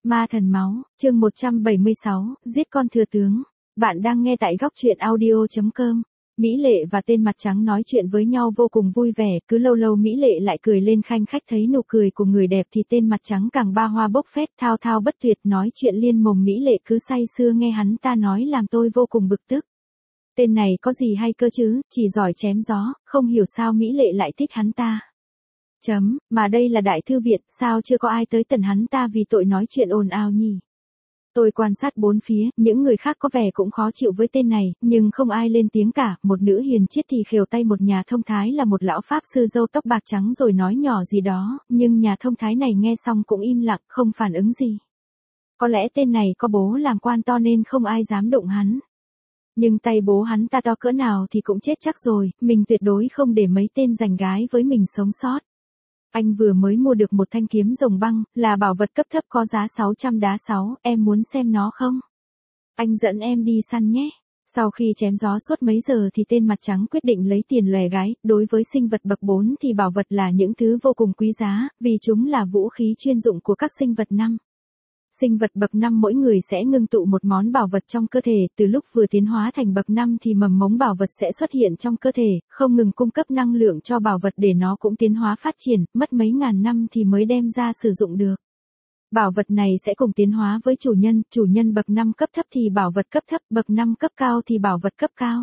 Ma thần máu, chương 176, giết con thừa tướng. Bạn đang nghe tại góc truyện audio.com. Mỹ Lệ và tên mặt trắng nói chuyện với nhau vô cùng vui vẻ, cứ lâu lâu Mỹ Lệ lại cười lên khanh khách, thấy nụ cười của người đẹp thì tên mặt trắng càng ba hoa bốc phét, thao thao bất tuyệt nói chuyện liên mồm. Mỹ Lệ cứ say sưa nghe hắn ta nói làm tôi vô cùng bực tức. Tên này có gì hay cơ chứ, chỉ giỏi chém gió, không hiểu sao Mỹ Lệ lại thích hắn ta. Mà đây là đại thư viện, sao chưa có ai tới tận hắn ta vì tội nói chuyện ồn ào nhỉ? Tôi quan sát bốn phía, những người khác có vẻ cũng khó chịu với tên này, nhưng không ai lên tiếng cả. Một nữ hiền triết thì khều tay một nhà thông thái là một lão pháp sư râu tóc bạc trắng rồi nói nhỏ gì đó, nhưng nhà thông thái này nghe xong cũng im lặng, không phản ứng gì. Có lẽ tên này có bố làm quan to nên không ai dám đụng hắn. Nhưng tay bố hắn ta to cỡ nào thì cũng chết chắc rồi, mình tuyệt đối không để mấy tên giành gái với mình sống sót. Anh vừa mới mua được một thanh kiếm rồng băng, là bảo vật cấp thấp có giá 600 đá 6, em muốn xem nó không? Anh dẫn em đi săn nhé. Sau khi chém gió suốt mấy giờ thì tên mặt trắng quyết định lấy tiền lòe gái. Đối với sinh vật bậc 4 thì bảo vật là những thứ vô cùng quý giá, vì chúng là vũ khí chuyên dụng của các sinh vật 5. Sinh vật bậc 5 mỗi người sẽ ngưng tụ một món bảo vật trong cơ thể, từ lúc vừa tiến hóa thành bậc 5 thì mầm mống bảo vật sẽ xuất hiện trong cơ thể, không ngừng cung cấp năng lượng cho bảo vật để nó cũng tiến hóa phát triển, mất mấy ngàn năm thì mới đem ra sử dụng được. Bảo vật này sẽ cùng tiến hóa với chủ nhân bậc 5 cấp thấp thì bảo vật cấp thấp, bậc 5 cấp cao thì bảo vật cấp cao.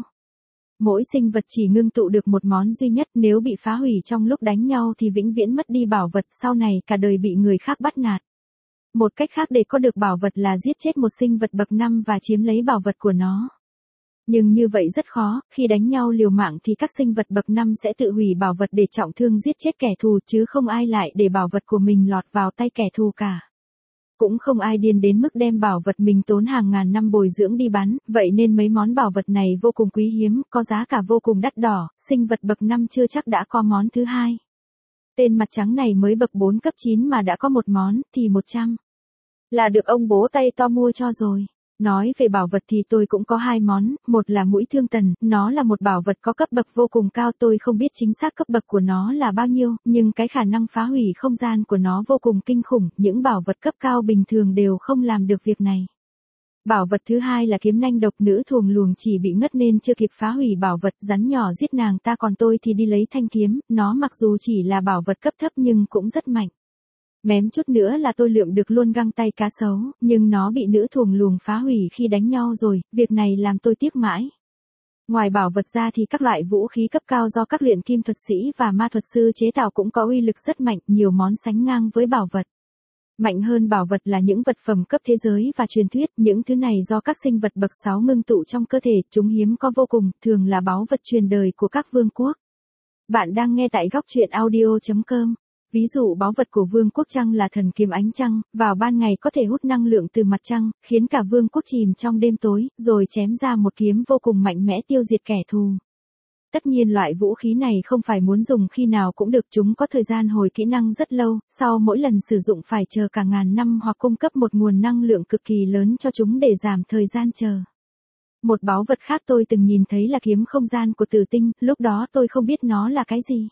Mỗi sinh vật chỉ ngưng tụ được một món duy nhất, nếu bị phá hủy trong lúc đánh nhau thì vĩnh viễn mất đi bảo vật, sau này cả đời bị người khác bắt nạt. Một cách khác để có được bảo vật là giết chết một sinh vật bậc 5 và chiếm lấy bảo vật của nó. Nhưng như vậy rất khó, khi đánh nhau liều mạng thì các sinh vật bậc 5 sẽ tự hủy bảo vật để trọng thương giết chết kẻ thù, chứ không ai lại để bảo vật của mình lọt vào tay kẻ thù cả. Cũng không ai điên đến mức đem bảo vật mình tốn hàng ngàn năm bồi dưỡng đi bán, vậy nên mấy món bảo vật này vô cùng quý hiếm, có giá cả vô cùng đắt đỏ, sinh vật bậc 5 chưa chắc đã có món thứ hai. Tên mặt trắng này mới bậc 4 cấp 9 mà đã có một món, thì 100. Là được ông bố tay to mua cho rồi. Nói về bảo vật thì tôi cũng có hai món, một là mũi thương tần, nó là một bảo vật có cấp bậc vô cùng cao, tôi không biết chính xác cấp bậc của nó là bao nhiêu, nhưng cái khả năng phá hủy không gian của nó vô cùng kinh khủng, những bảo vật cấp cao bình thường đều không làm được việc này. Bảo vật thứ hai là kiếm nanh độc, nữ thuồng luồng chỉ bị ngất nên chưa kịp phá hủy bảo vật, rắn nhỏ giết nàng ta, còn tôi thì đi lấy thanh kiếm, nó mặc dù chỉ là bảo vật cấp thấp nhưng cũng rất mạnh. Mém chút nữa là tôi lượm được luôn găng tay cá sấu, nhưng nó bị nữ thuồng luồng phá hủy khi đánh nhau rồi, việc này làm tôi tiếc mãi. Ngoài bảo vật ra thì các loại vũ khí cấp cao do các luyện kim thuật sĩ và ma thuật sư chế tạo cũng có uy lực rất mạnh, nhiều món sánh ngang với bảo vật. Mạnh hơn bảo vật là những vật phẩm cấp thế giới và truyền thuyết, những thứ này do các sinh vật bậc 6 ngưng tụ trong cơ thể, chúng hiếm có vô cùng, thường là báu vật truyền đời của các vương quốc. Bạn đang nghe tại góc truyện audio.com. Ví dụ báu vật của vương quốc trăng là thần kiếm ánh trăng, vào ban ngày có thể hút năng lượng từ mặt trăng, khiến cả vương quốc chìm trong đêm tối, rồi chém ra một kiếm vô cùng mạnh mẽ tiêu diệt kẻ thù. Tất nhiên loại vũ khí này không phải muốn dùng khi nào cũng được, chúng có thời gian hồi kỹ năng rất lâu, sau mỗi lần sử dụng phải chờ cả ngàn năm hoặc cung cấp một nguồn năng lượng cực kỳ lớn cho chúng để giảm thời gian chờ. Một báu vật khác tôi từng nhìn thấy là kiếm không gian của Tử Tinh, lúc đó tôi không biết nó là cái gì.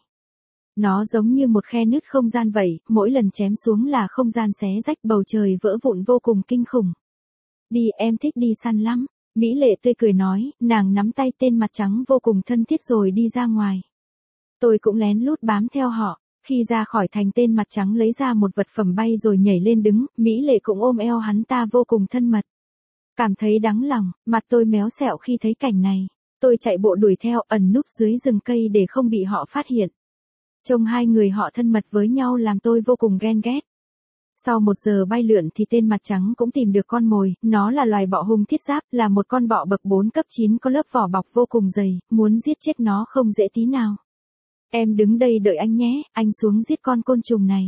Nó giống như một khe nứt không gian vậy, mỗi lần chém xuống là không gian xé rách, bầu trời vỡ vụn vô cùng kinh khủng. Đi, em thích đi săn lắm. Mỹ Lệ tươi cười nói, nàng nắm tay tên mặt trắng vô cùng thân thiết rồi đi ra ngoài. Tôi cũng lén lút bám theo họ. Khi ra khỏi thành, tên mặt trắng lấy ra một vật phẩm bay rồi nhảy lên đứng, Mỹ Lệ cũng ôm eo hắn ta vô cùng thân mật. Cảm thấy đắng lòng, mặt tôi méo xẹo khi thấy cảnh này. Tôi chạy bộ đuổi theo, ẩn núp dưới rừng cây để không bị họ phát hiện. Trông hai người họ thân mật với nhau làm tôi vô cùng ghen ghét. Sau 1 giờ bay lượn thì tên mặt trắng cũng tìm được con mồi, nó là loài bọ hung thiết giáp, là một con bọ bậc 4 cấp 9 có lớp vỏ bọc vô cùng dày, muốn giết chết nó không dễ tí nào. Em đứng đây đợi anh nhé, anh xuống giết con côn trùng này.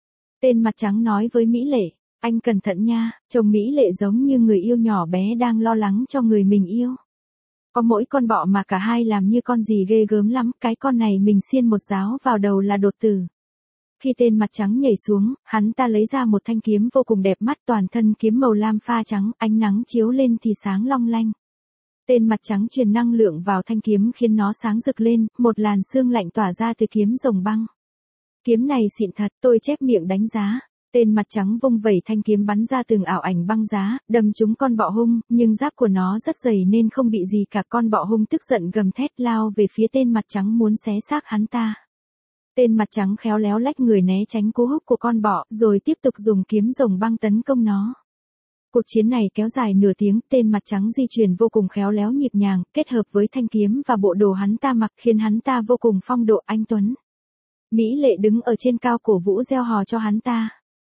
Tên mặt trắng nói với Mỹ Lệ, anh cẩn thận nha, trông Mỹ Lệ giống như người yêu nhỏ bé đang lo lắng cho người mình yêu. Có mỗi con bọ mà cả hai làm như con gì ghê gớm lắm, cái con này mình xiên một giáo vào đầu là đột tử. Khi tên mặt trắng nhảy xuống, hắn ta lấy ra một thanh kiếm vô cùng đẹp mắt, toàn thân kiếm màu lam pha trắng, ánh nắng chiếu lên thì sáng long lanh. Tên mặt trắng truyền năng lượng vào thanh kiếm khiến nó sáng rực lên, một làn sương lạnh tỏa ra từ kiếm rồng băng. Kiếm này xịn thật, tôi chép miệng đánh giá. Tên mặt trắng vung vẩy thanh kiếm bắn ra từng ảo ảnh băng giá, đâm trúng con bọ hung, nhưng giáp của nó rất dày nên không bị gì cả. Con bọ hung tức giận gầm thét lao về phía tên mặt trắng muốn xé xác hắn ta. Tên mặt trắng khéo léo lách người né tránh cú húc của con bọ, rồi tiếp tục dùng kiếm rồng băng tấn công nó. Cuộc chiến này kéo dài nửa tiếng, tên mặt trắng di chuyển vô cùng khéo léo nhịp nhàng, kết hợp với thanh kiếm và bộ đồ hắn ta mặc khiến hắn ta vô cùng phong độ anh tuấn. Mỹ Lệ đứng ở trên cao cổ vũ reo hò cho hắn ta.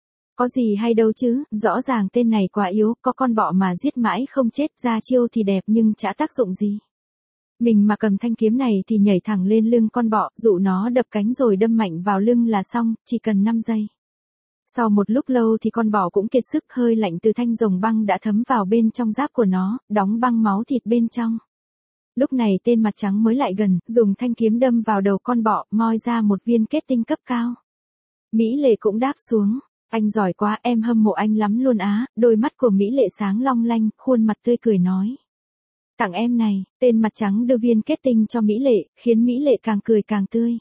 Có gì hay đâu chứ, rõ ràng tên này quá yếu, có con bọ mà giết mãi không chết, ra chiêu thì đẹp nhưng chả tác dụng gì. Mình mà cầm thanh kiếm này thì nhảy thẳng lên lưng con bọ, dụ nó đập cánh rồi đâm mạnh vào lưng là xong, chỉ cần 5 giây. Sau một lúc lâu thì con bọ cũng kiệt sức, hơi lạnh từ thanh rồng băng đã thấm vào bên trong giáp của nó, đóng băng máu thịt bên trong. Lúc này tên mặt trắng mới lại gần, dùng thanh kiếm đâm vào đầu con bọ, moi ra một viên kết tinh cấp cao. Mỹ Lệ cũng đáp xuống. Anh giỏi quá, em hâm mộ anh lắm luôn á. Đôi mắt của Mỹ Lệ sáng long lanh, khuôn mặt tươi cười nói. Tặng em này, tên mặt trắng đưa viên kết tinh cho Mỹ Lệ, khiến Mỹ Lệ càng cười càng tươi.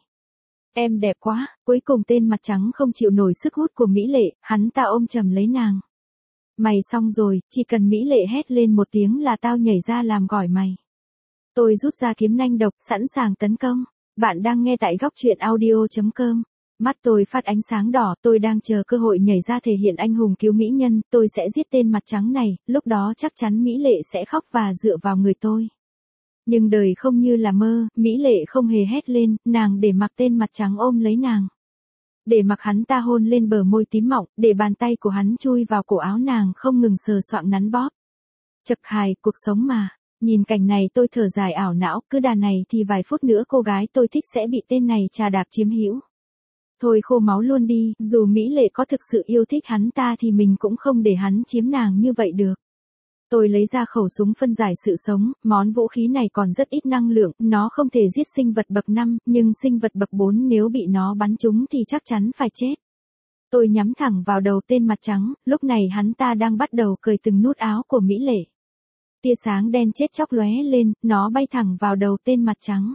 Em đẹp quá. Cuối cùng tên mặt trắng không chịu nổi sức hút của Mỹ Lệ, hắn ta ôm chầm lấy nàng. Mày xong rồi, chỉ cần Mỹ Lệ hét lên một tiếng là tao nhảy ra làm gỏi mày. Tôi rút ra kiếm nanh độc, sẵn sàng tấn công. Bạn đang nghe tại góc truyện audio.com. Mắt tôi phát ánh sáng đỏ, tôi đang chờ cơ hội nhảy ra thể hiện anh hùng cứu mỹ nhân, tôi sẽ giết tên mặt trắng này, lúc đó chắc chắn Mỹ Lệ sẽ khóc và dựa vào người tôi. Nhưng đời không như là mơ, Mỹ Lệ không hề hét lên, nàng để mặc tên mặt trắng ôm lấy nàng. Để mặc hắn ta hôn lên bờ môi tím mọng, để bàn tay của hắn chui vào cổ áo nàng không ngừng sờ soạng nắn bóp. Chật hài, cuộc sống mà. Nhìn cảnh này tôi thở dài ảo não, cứ đà này thì vài phút nữa cô gái tôi thích sẽ bị tên này trà đạp chiếm hữu. Thôi khô máu luôn đi, dù Mỹ Lệ có thực sự yêu thích hắn ta thì mình cũng không để hắn chiếm nàng như vậy được. Tôi lấy ra khẩu súng phân giải sự sống, món vũ khí này còn rất ít năng lượng, nó không thể giết sinh vật bậc 5, nhưng sinh vật bậc 4 nếu bị nó bắn trúng thì chắc chắn phải chết. Tôi nhắm thẳng vào đầu tên mặt trắng, lúc này hắn ta đang bắt đầu cởi từng nút áo của Mỹ Lệ. Tia sáng đen chết chóc lóe lên, nó bay thẳng vào đầu tên mặt trắng.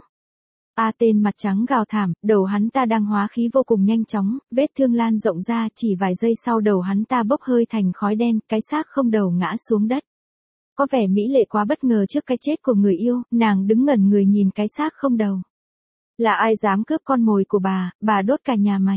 Tên mặt trắng gào thảm, đầu hắn ta đang hóa khí vô cùng nhanh chóng, vết thương lan rộng ra, chỉ vài giây sau đầu hắn ta bốc hơi thành khói đen, cái xác không đầu ngã xuống đất. Có vẻ Mỹ Lệ quá bất ngờ trước cái chết của người yêu, nàng đứng ngẩn người nhìn cái xác không đầu. Là ai dám cướp con mồi của bà đốt cả nhà mày.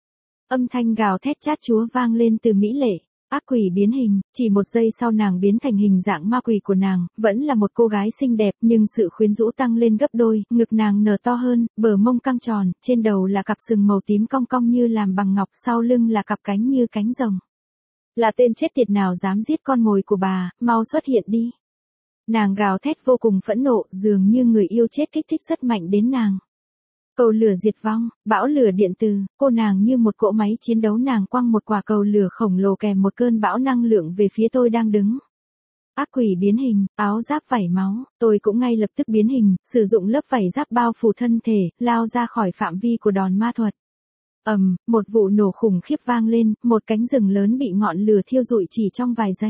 Âm thanh gào thét chát chúa vang lên từ Mỹ Lệ. Ác quỷ biến hình, chỉ một giây sau nàng biến thành hình dạng ma quỷ của nàng, vẫn là một cô gái xinh đẹp nhưng sự quyến rũ tăng lên gấp đôi, ngực nàng nở to hơn, bờ mông căng tròn, trên đầu là cặp sừng màu tím cong cong như làm bằng ngọc, sau lưng là cặp cánh như cánh rồng. Là tên chết tiệt nào dám giết con mồi của bà, mau xuất hiện đi. Nàng gào thét vô cùng phẫn nộ, dường như người yêu chết kích thích rất mạnh đến nàng. Cầu lửa diệt vong, bão lửa điện từ, cô nàng như một cỗ máy chiến đấu, nàng quăng một quả cầu lửa khổng lồ kèm một cơn bão năng lượng về phía tôi đang đứng. Ác quỷ biến hình, áo giáp vảy máu, tôi cũng ngay lập tức biến hình, sử dụng lớp vảy giáp bao phủ thân thể, lao ra khỏi phạm vi của đòn ma thuật. Một vụ nổ khủng khiếp vang lên, một cánh rừng lớn bị ngọn lửa thiêu rụi chỉ trong vài giây.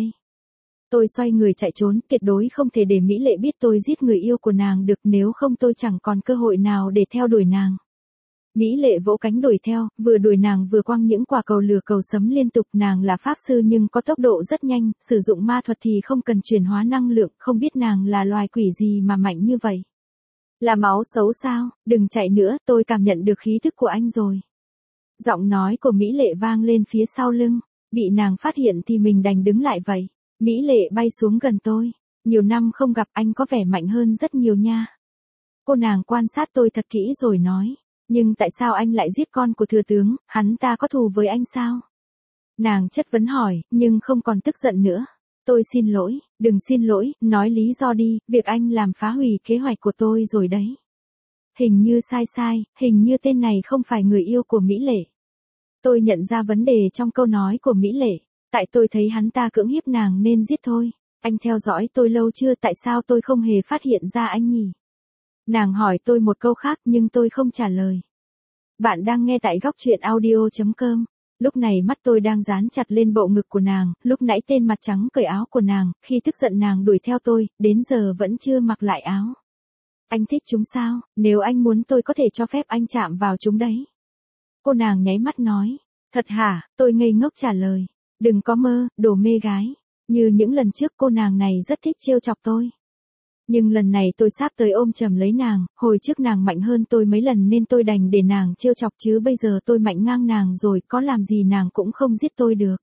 Tôi xoay người chạy trốn, tuyệt đối không thể để Mỹ Lệ biết tôi giết người yêu của nàng được, nếu không tôi chẳng còn cơ hội nào để theo đuổi nàng. Mỹ Lệ vỗ cánh đuổi theo, vừa đuổi nàng vừa quăng những quả cầu lửa cầu sấm liên tục. Nàng là pháp sư nhưng có tốc độ rất nhanh, sử dụng ma thuật thì không cần chuyển hóa năng lượng, không biết nàng là loài quỷ gì mà mạnh như vậy. Là máu xấu sao, đừng chạy nữa, tôi cảm nhận được khí thức của anh rồi. Giọng nói của Mỹ Lệ vang lên phía sau lưng, bị nàng phát hiện thì mình đành đứng lại vậy. Mỹ Lệ bay xuống gần tôi. Nhiều năm không gặp, anh có vẻ mạnh hơn rất nhiều nha. Cô nàng quan sát tôi thật kỹ rồi nói. Nhưng tại sao anh lại giết con của thừa tướng, hắn ta có thù với anh sao? Nàng chất vấn hỏi, nhưng không còn tức giận nữa. Tôi xin lỗi, đừng xin lỗi, nói lý do đi, việc anh làm phá hủy kế hoạch của tôi rồi đấy. Hình như sai, hình như tên này không phải người yêu của Mỹ Lệ. Tôi nhận ra vấn đề trong câu nói của Mỹ Lệ. Tại tôi thấy hắn ta cưỡng hiếp nàng nên giết thôi. Anh theo dõi tôi lâu chưa, tại sao tôi không hề phát hiện ra anh nhỉ? Nàng hỏi tôi một câu khác nhưng tôi không trả lời. Bạn đang nghe tại góc truyện audio.com. Lúc này mắt tôi đang dán chặt lên bộ ngực của nàng, lúc nãy tên mặt trắng cởi áo của nàng, khi tức giận nàng đuổi theo tôi, đến giờ vẫn chưa mặc lại áo. Anh thích chúng sao, nếu anh muốn tôi có thể cho phép anh chạm vào chúng đấy. Cô nàng nháy mắt nói. Thật hả? Tôi ngây ngốc trả lời. Đừng có mơ, đồ mê gái. Như những lần trước cô nàng này rất thích trêu chọc tôi. Nhưng lần này tôi sắp tới ôm chầm lấy nàng, hồi trước nàng mạnh hơn tôi mấy lần nên tôi đành để nàng trêu chọc chứ bây giờ tôi mạnh ngang nàng rồi, có làm gì nàng cũng không giết tôi được.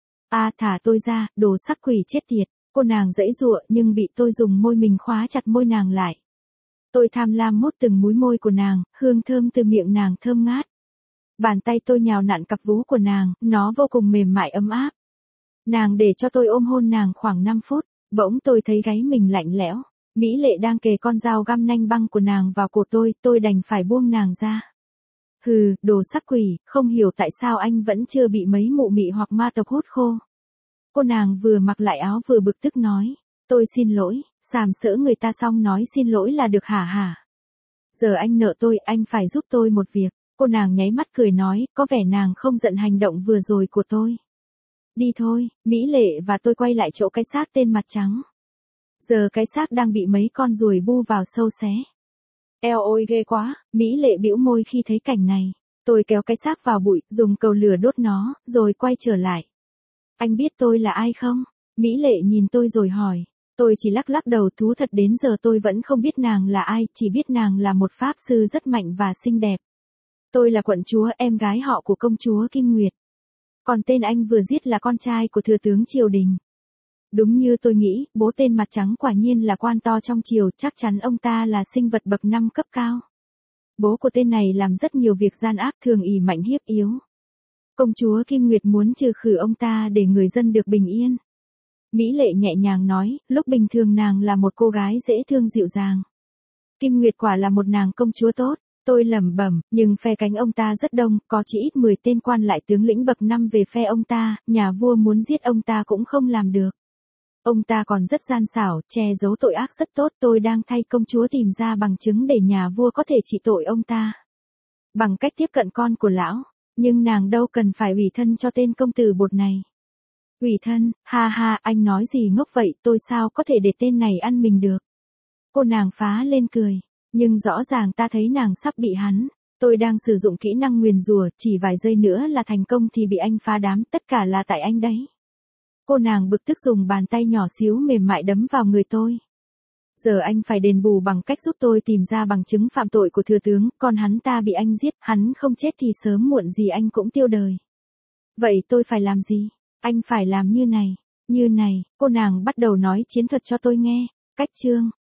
Thả tôi ra, đồ sắc quỷ chết tiệt. Cô nàng giãy giụa nhưng bị tôi dùng môi mình khóa chặt môi nàng lại. Tôi tham lam mút từng múi môi của nàng, hương thơm từ miệng nàng thơm ngát. Bàn tay tôi nhào nặn cặp vú của nàng, nó vô cùng mềm mại ấm áp. Nàng để cho tôi ôm hôn nàng khoảng 5 phút, bỗng tôi thấy gáy mình lạnh lẽo. Mỹ Lệ đang kề con dao găm nanh băng của nàng vào cổ tôi đành phải buông nàng ra. Hừ, đồ sắc quỷ, không hiểu tại sao anh vẫn chưa bị mấy mụ mị hoặc ma tộc hút khô. Cô nàng vừa mặc lại áo vừa bực tức nói. Tôi xin lỗi, sàm sỡ người ta xong nói xin lỗi là được hả hả? Giờ anh nợ tôi, anh phải giúp tôi một việc. Cô nàng nháy mắt cười nói, có vẻ nàng không giận hành động vừa rồi của tôi. Đi thôi, Mỹ Lệ và tôi quay lại chỗ cái xác tên mặt trắng. Giờ cái xác đang bị mấy con ruồi bu vào sâu xé. Eo ôi ghê quá, Mỹ Lệ bĩu môi khi thấy cảnh này. Tôi kéo cái xác vào bụi, dùng cầu lửa đốt nó, rồi quay trở lại. Anh biết tôi là ai không? Mỹ Lệ nhìn tôi rồi hỏi. Tôi chỉ lắc lắc đầu, thú thật đến giờ tôi vẫn không biết nàng là ai, chỉ biết nàng là một pháp sư rất mạnh và xinh đẹp. Tôi là quận chúa, em gái họ của công chúa Kim Nguyệt. Còn tên anh vừa giết là con trai của thừa tướng triều đình. Đúng như tôi nghĩ, bố tên mặt trắng quả nhiên là quan to trong triều, chắc chắn ông ta là sinh vật bậc 5 cấp cao. Bố của tên này làm rất nhiều việc gian ác, thường ỷ mạnh hiếp yếu. Công chúa Kim Nguyệt muốn trừ khử ông ta để người dân được bình yên. Mỹ Lệ nhẹ nhàng nói, lúc bình thường nàng là một cô gái dễ thương dịu dàng. Kim Nguyệt quả là một nàng công chúa tốt. Tôi lẩm bẩm, nhưng phe cánh ông ta rất đông, có chỉ ít 10 tên quan lại tướng lĩnh bậc 5 về phe ông ta, nhà vua muốn giết ông ta cũng không làm được. Ông ta còn rất gian xảo, che giấu tội ác rất tốt, tôi đang thay công chúa tìm ra bằng chứng để nhà vua có thể trị tội ông ta. Bằng cách tiếp cận con của lão, nhưng nàng đâu cần phải ủy thân cho tên công tử bột này. Ủy thân, ha ha, anh nói gì ngốc vậy, tôi sao có thể để tên này ăn mình được. Cô nàng phá lên cười. Nhưng rõ ràng ta thấy nàng sắp bị hắn. Tôi đang sử dụng kỹ năng nguyền rủa, chỉ vài giây nữa là thành công thì bị anh phá đám, tất cả là tại anh đấy. Cô nàng bực tức dùng bàn tay nhỏ xíu mềm mại đấm vào người tôi. Giờ anh phải đền bù bằng cách giúp tôi tìm ra bằng chứng phạm tội của thừa tướng, còn hắn ta bị anh giết, hắn không chết thì sớm muộn gì anh cũng tiêu đời. Vậy tôi phải làm gì? Anh phải làm như này, cô nàng bắt đầu nói chiến thuật cho tôi nghe. Cách chương